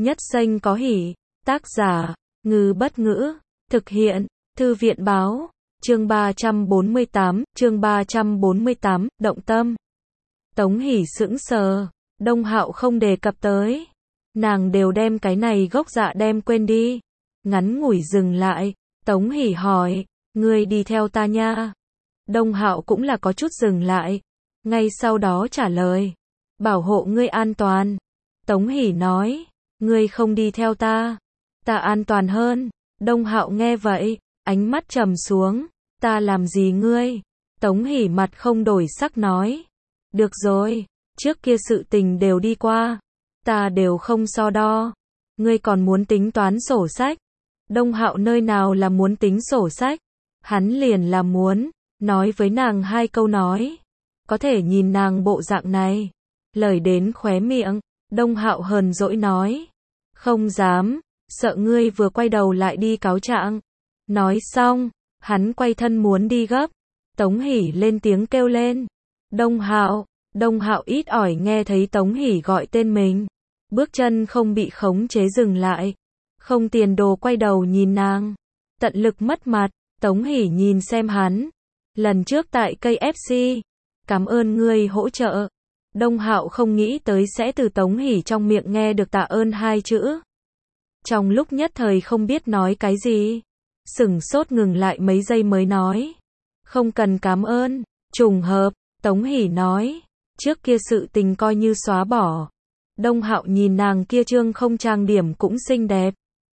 Nhất Xanh có hỉ. Tác giả, Ngư Bất Ngữ. Thực hiện, Thư viện Báo. Chương 348, động tâm. Tống Hỷ sững sờ, Đông Hạo không đề cập tới. Nàng đều đem cái này gốc dạ đem quên đi. Ngắn ngủi dừng lại, Tống Hỷ hỏi, ngươi đi theo ta nha. Đông Hạo cũng là có chút dừng lại. Ngay sau đó trả lời, bảo hộ ngươi an toàn. Tống Hỷ nói, ngươi không đi theo ta, ta an toàn hơn. Đông Hạo nghe vậy, ánh mắt trầm xuống, ta làm gì ngươi? Tống Hỷ mặt không đổi sắc nói, được rồi, trước kia sự tình đều đi qua, ta đều không so đo, ngươi còn muốn tính toán sổ sách. Đông Hạo nơi nào là muốn tính sổ sách, hắn liền là muốn nói với nàng hai câu nói. Có thể nhìn nàng bộ dạng này, lời đến khóe miệng, Đông Hạo hờn dỗi nói, không dám, sợ ngươi vừa quay đầu lại đi cáo trạng. Nói xong, hắn quay thân muốn đi gấp. Tống Hỷ lên tiếng kêu lên, Đông Hạo. Đông Hạo ít ỏi nghe thấy Tống Hỷ gọi tên mình, bước chân không bị khống chế dừng lại, không tiền đồ quay đầu nhìn nàng, tận lực mất mặt. Tống Hỷ nhìn xem hắn, lần trước tại KFC, cảm ơn ngươi hỗ trợ. Đông Hạo không nghĩ tới sẽ từ Tống Hỷ trong miệng nghe được tạ ơn hai chữ. Trong lúc nhất thời không biết nói cái gì, sửng sốt ngừng lại mấy giây mới nói, không cần cảm ơn, trùng hợp. Tống Hỷ nói, trước kia sự tình coi như xóa bỏ. Đông Hạo nhìn nàng kia trương không trang điểm cũng xinh đẹp,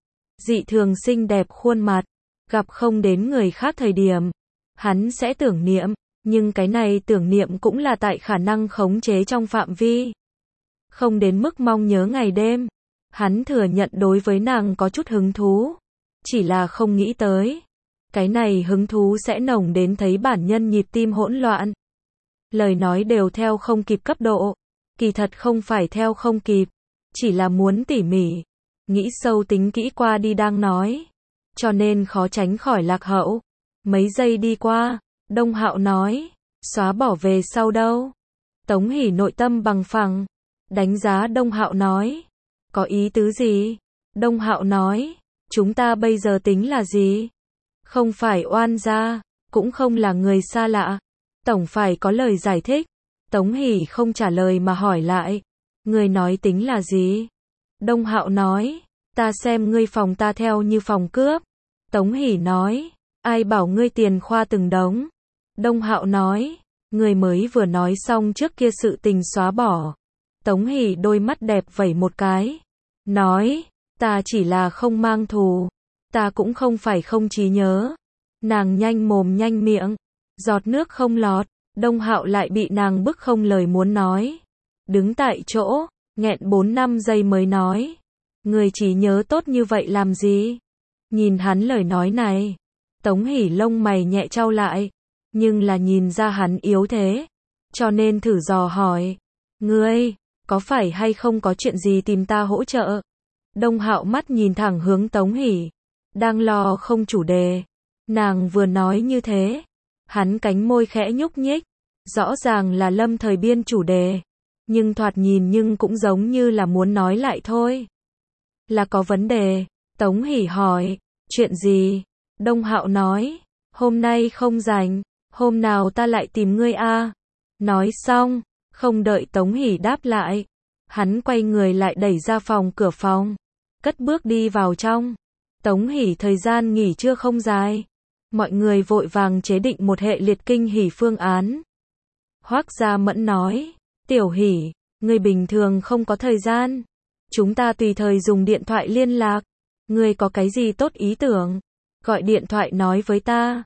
dị thường xinh đẹp khuôn mặt, gặp không đến người khác thời điểm, hắn sẽ tưởng niệm, nhưng cái này tưởng niệm cũng là tại khả năng khống chế trong phạm vi, không đến mức mong nhớ ngày đêm. Hắn thừa nhận đối với nàng có chút hứng thú, chỉ là không nghĩ tới, cái này hứng thú sẽ nồng đến thấy bản nhân nhịp tim hỗn loạn. Lời nói đều theo không kịp cấp độ, kỳ thật không phải theo không kịp, chỉ là muốn tỉ mỉ, nghĩ sâu tính kỹ qua đi đang nói, cho nên khó tránh khỏi lạc hậu. Mấy giây đi qua, Đông Hạo nói, xóa bỏ về sau đâu? Tống Hỷ nội tâm bằng phẳng, đánh giá Đông Hạo nói, có ý tứ gì? Đông Hạo nói, chúng ta bây giờ tính là gì? Không phải oan gia, cũng không là người xa lạ, tổng phải có lời giải thích. Tống Hỷ không trả lời mà hỏi lại, người nói tính là gì? Đông Hạo nói, ta xem ngươi phòng ta theo như phòng cướp. Tống Hỷ nói, ai bảo ngươi tiền khoa từng đống? Đông Hạo nói, ngươi mới vừa nói xong trước kia sự tình xóa bỏ. Tống Hỷ đôi mắt đẹp vẩy một cái, nói, ta chỉ là không mang thù, ta cũng không phải không trí nhớ. Nàng nhanh mồm nhanh miệng, giọt nước không lọt. Đông Hạo lại bị nàng bức không lời muốn nói, đứng tại chỗ, nghẹn 4-5 giây mới nói, người trí nhớ tốt như vậy làm gì? Nhìn hắn lời nói này, Tống Hỷ lông mày nhẹ chau lại, nhưng là nhìn ra hắn yếu thế, cho nên thử dò hỏi, ngươi, có phải hay không có chuyện gì tìm ta hỗ trợ? Đông Hạo mắt nhìn thẳng hướng Tống Hỷ, đang lo không chủ đề. Nàng vừa nói như thế, hắn cánh môi khẽ nhúc nhích, rõ ràng là lâm thời biên chủ đề, nhưng thoạt nhìn nhưng cũng giống như là muốn nói lại thôi. Là có vấn đề? Tống Hỷ hỏi, chuyện gì? Đông Hạo nói, hôm nay không rảnh, hôm nào ta lại tìm ngươi a. Nói xong, không đợi Tống Hỷ đáp lại, hắn quay người lại đẩy ra cửa phòng, cất bước đi vào trong. Tống Hỷ thời gian nghỉ trưa không dài, mọi người vội vàng chế định một hệ liệt kinh hỉ phương án. Hoắc Gia Mẫn nói, Tiểu Hỷ, ngươi bình thường không có thời gian, chúng ta tùy thời dùng điện thoại liên lạc, ngươi có cái gì tốt ý tưởng, gọi điện thoại nói với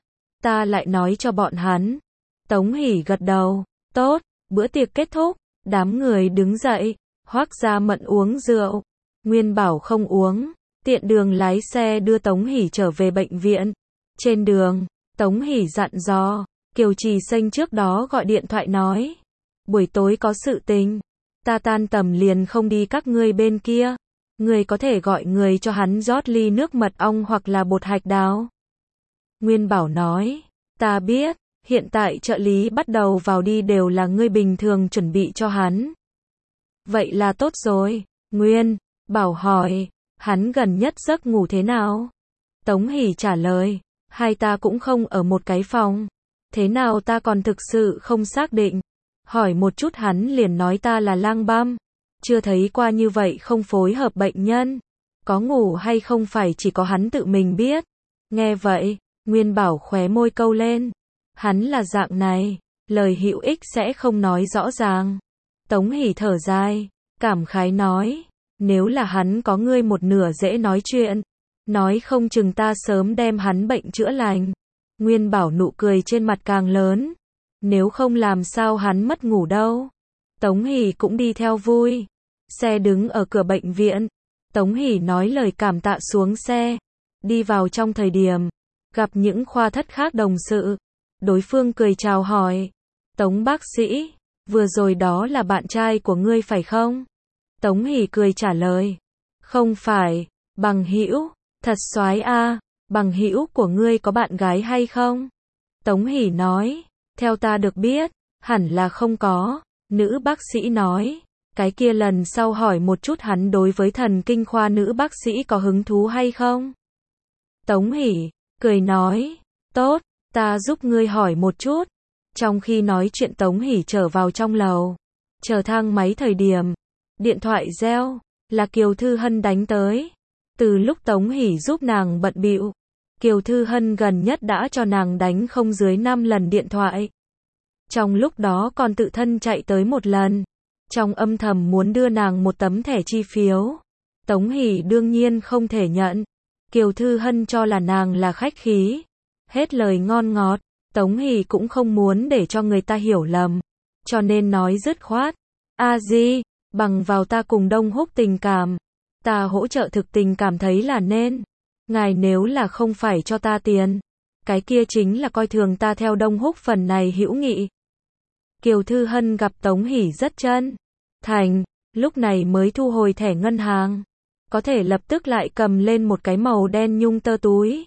ta lại nói cho bọn hắn. Tống Hỷ gật đầu, tốt. Bữa tiệc kết thúc, đám người đứng dậy, Hoắc Gia Mẫn uống rượu, Nguyên Bảo không uống, tiện đường lái xe đưa Tống Hỷ trở về bệnh viện. Trên đường, Tống Hỷ dặn dò, Kiều Trì Xanh trước đó gọi điện thoại nói, buổi tối có sự tình, ta tan tầm liền không đi các ngươi bên kia, ngươi có thể gọi người cho hắn rót ly nước mật ong hoặc là bột hạch đào. Nguyên Bảo nói, ta biết, hiện tại trợ lý bắt đầu vào đi đều là ngươi bình thường chuẩn bị cho hắn. Vậy là tốt rồi, Nguyên Bảo hỏi, hắn gần nhất giấc ngủ thế nào? Tống Hỷ trả lời, hai ta cũng không ở một cái phòng. Thế nào ta còn thực sự không xác định. Hỏi một chút hắn liền nói ta là lang băm. Chưa thấy qua như vậy không phối hợp bệnh nhân. Có ngủ hay không phải chỉ có hắn tự mình biết. Nghe vậy, Nguyên Bảo khóe môi câu lên. Hắn là dạng này, lời hữu ích sẽ không nói rõ ràng. Tống Hỷ thở dài, cảm khái nói, nếu là hắn có ngươi một nửa dễ nói chuyện, nói không chừng ta sớm đem hắn bệnh chữa lành. Nguyên Bảo nụ cười trên mặt càng lớn, nếu không làm sao hắn mất ngủ đâu. Tống Hỷ cũng đi theo vui. Xe đứng ở cửa bệnh viện, Tống Hỷ nói lời cảm tạ xuống xe, đi vào trong thời điểm, gặp những khoa thất khác đồng sự. Đối phương cười chào hỏi, Tống bác sĩ, vừa rồi đó là bạn trai của ngươi phải không? Tống Hỷ cười trả lời, không phải, bằng hữu, thật soái a, bằng hữu của ngươi có bạn gái hay không? Tống Hỷ nói, theo ta được biết, hẳn là không có. Nữ bác sĩ nói, cái kia lần sau hỏi một chút hắn đối với thần kinh khoa nữ bác sĩ có hứng thú hay không? Tống Hỷ cười nói, tốt, ta giúp ngươi hỏi một chút. Trong khi nói chuyện Tống Hỷ trở vào trong lầu, chờ thang máy thời điểm, điện thoại reo, là Kiều Thư Hân đánh tới. Từ lúc Tống Hỷ giúp nàng bận bịu, Kiều Thư Hân gần nhất đã cho nàng đánh không dưới 5 lần điện thoại. Trong lúc đó còn tự thân chạy tới một lần, trong âm thầm muốn đưa nàng một tấm thẻ chi phiếu. Tống Hỷ đương nhiên không thể nhận. Kiều Thư Hân cho là nàng là khách khí, hết lời ngon ngọt. Tống Hỷ cũng không muốn để cho người ta hiểu lầm, cho nên nói dứt khoát, a di, bằng vào ta cùng Đông Húc tình cảm, ta hỗ trợ thực tình cảm thấy là nên. Ngài nếu là không phải cho ta tiền, cái kia chính là coi thường ta theo Đông Húc phần này hữu nghị. Kiều Thư Hân gặp Tống Hỷ rất chân thành, lúc này mới thu hồi thẻ ngân hàng, có thể lập tức lại cầm lên một cái màu đen nhung tơ túi.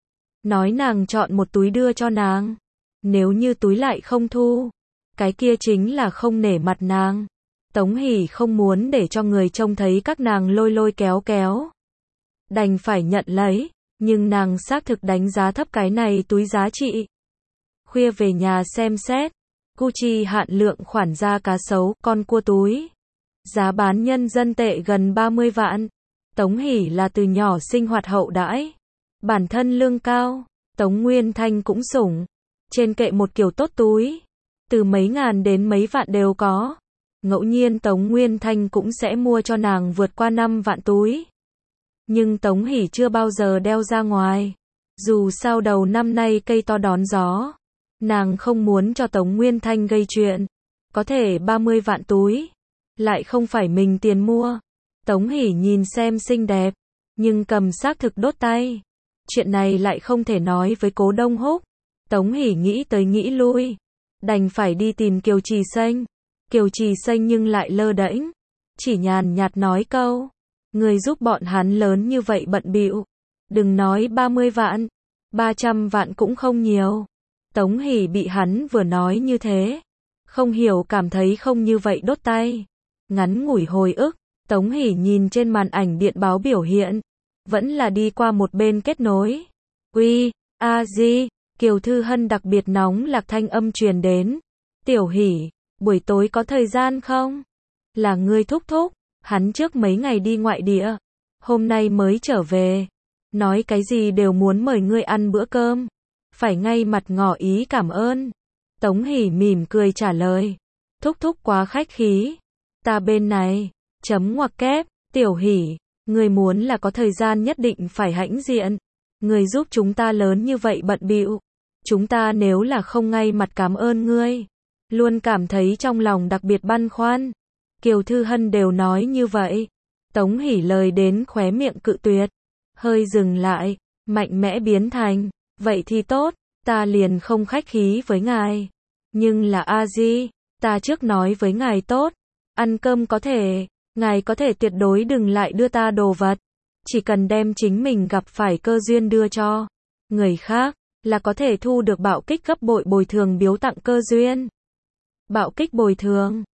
Nói nàng chọn một túi đưa cho nàng. Nếu như túi lại không thu, cái kia chính là không nể mặt nàng. Tống Hỷ không muốn để cho người trông thấy các nàng lôi lôi kéo kéo. Đành phải nhận lấy, nhưng nàng xác thực đánh giá thấp cái này túi giá trị. Khuya về nhà xem xét, Gucci hạn lượng khoản da cá sấu, con cua túi. Giá bán nhân dân tệ gần 30 vạn. Tống Hỷ là từ nhỏ sinh hoạt hậu đãi. Bản thân lương cao, Tống Nguyên Thanh cũng sủng. Trên kệ một kiểu tốt túi, từ mấy ngàn đến mấy vạn đều có. Ngẫu nhiên Tống Nguyên Thanh cũng sẽ mua cho nàng vượt qua 5 vạn túi. Nhưng Tống Hỷ chưa bao giờ đeo ra ngoài. Dù sao đầu năm nay cây to đón gió, nàng không muốn cho Tống Nguyên Thanh gây chuyện. Có thể 30 vạn túi, lại không phải mình tiền mua. Tống Hỷ nhìn xem xinh đẹp, nhưng cầm xác thực đốt tay. Chuyện này lại không thể nói với Cố Đông Húc. Tống Hỷ nghĩ tới nghĩ lui, đành phải đi tìm Kiều Trì Xanh. Kiều Trì Xanh nhưng lại lơ đễnh, chỉ nhàn nhạt nói câu, người giúp bọn hắn lớn như vậy bận bịu, đừng nói 30 vạn, 300 vạn cũng không nhiều. Tống Hỷ bị hắn vừa nói như thế, không hiểu cảm thấy không như vậy đốt tay. Ngắn ngủi hồi ức, Tống Hỷ nhìn trên màn ảnh điện báo biểu hiện, vẫn là đi qua một bên kết nối. Uy, a di. Kiều Thư Hân đặc biệt nóng lạc thanh âm truyền đến. Tiểu Hỷ, buổi tối có thời gian không? Là ngươi thúc thúc, hắn trước mấy ngày đi ngoại địa, hôm nay mới trở về. Nói cái gì đều muốn mời ngươi ăn bữa cơm. Phải ngay mặt ngỏ ý cảm ơn. Tống Hỷ mỉm cười trả lời. Thúc thúc quá khách khí. Ta bên này, chấm ngoặc kép, Tiểu Hỷ, ngươi muốn là có thời gian nhất định phải hãnh diện. Ngươi giúp chúng ta lớn như vậy bận bịu. Chúng ta nếu là không ngay mặt cảm ơn ngươi, luôn cảm thấy trong lòng đặc biệt băn khoăn. Kiều Thư Hân đều nói như vậy. Tống Hỷ lời đến khóe miệng cự tuyệt. Hơi dừng lại, mạnh mẽ biến thành, vậy thì tốt, ta liền không khách khí với ngài. Nhưng là a di, ta trước nói với ngài tốt, ăn cơm có thể, ngài có thể tuyệt đối đừng lại đưa ta đồ vật. Chỉ cần đem chính mình gặp phải cơ duyên đưa cho người khác, là có thể thu được bạo kích gấp bội bồi thường biếu tặng cơ duyên. Bạo kích bồi thường